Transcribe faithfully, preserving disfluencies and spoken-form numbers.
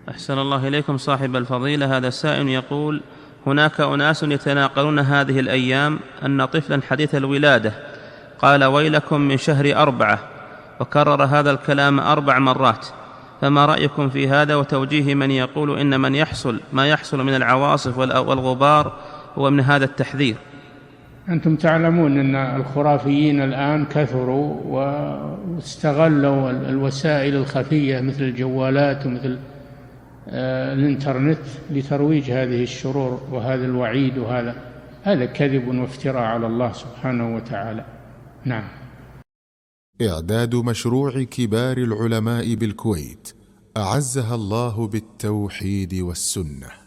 أحسن الله إليكم صاحب الفضيلة. هذا السائل يقول: هناك أناس يتناقلون هذه الأيام أن طفلا حديث الولادة قال ويلكم من شهر أربعة، وكرر هذا الكلام أربع مرات، فما رأيكم في هذا وتوجيه من يقول إن من يحصل ما يحصل من العواصف والغبار هو من هذا التحذير؟ أنتم تعلمون أن الخرافيين الآن كثروا واستغلوا الوسائل الخفية مثل الجوالات ومثل الإنترنت لترويج هذه الشرور وهذا الوعيد، وهذا هذا كذب وافتراء على الله سبحانه وتعالى. نعم. إعداد مشروع كبار العلماء بالكويت أعزها الله بالتوحيد والسنة.